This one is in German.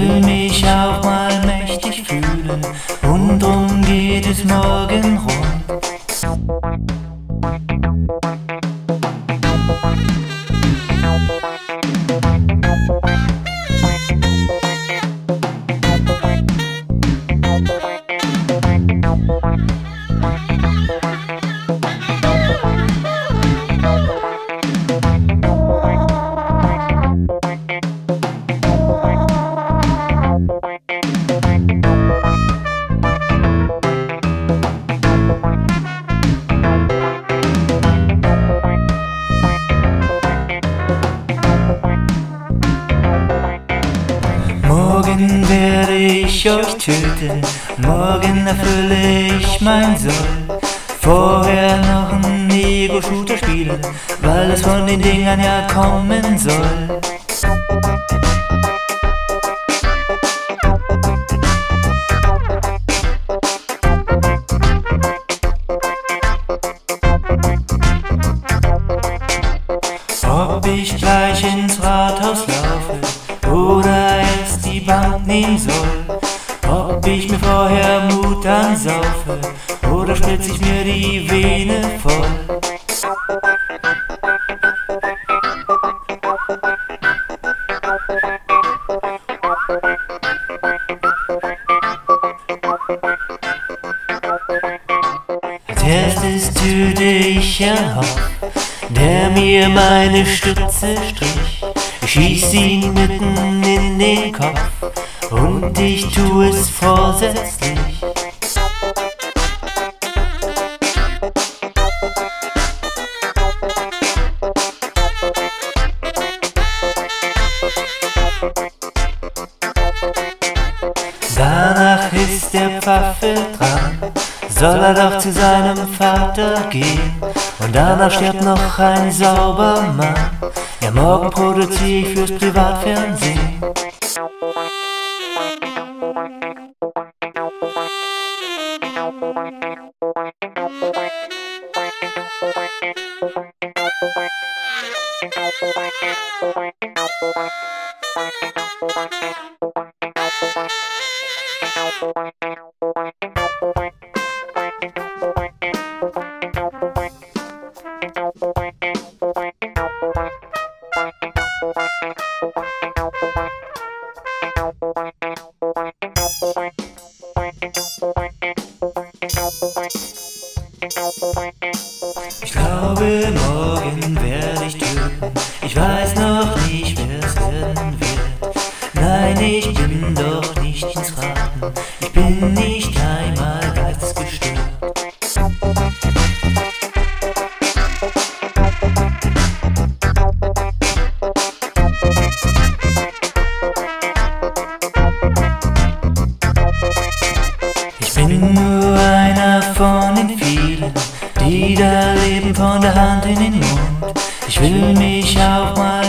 will mich auch mal mächtig fühlen und drum geht es morgen rund. Morgen werde ich euch töten, morgen erfülle ich mein Soll. Vorher noch ein Ego-Shooter spielen, weil es von den Dingern ja kommen soll. Ob ich gleich ins Rathaus laufe oder erst die Bank nehmen soll, ob ich mir vorher Mut ansaufe oder spritz ich mir die Vene voll. Als erstes töte ich Herrn Hoff, der mir meine Stütze strich. Ich schieß ihn mitten in den Kopf und ich tu es vorsätzlich. Danach ist der Pfaffe dran, soll er doch zu seinem Vater gehen. Und danach stirbt noch ein Saubermann, ja morgen produziere ich fürs Privatfernsehen. Ich glaube, morgen werde ich töten. Ich weiß noch nicht, wer es werden wird. Nein, ich bin doch nicht ins Raten. Ich bin nicht einmal geistesgestört. Ich bin nur einer von den vielen, die da leben von der Hand in den Mund. Ich will mich auch mal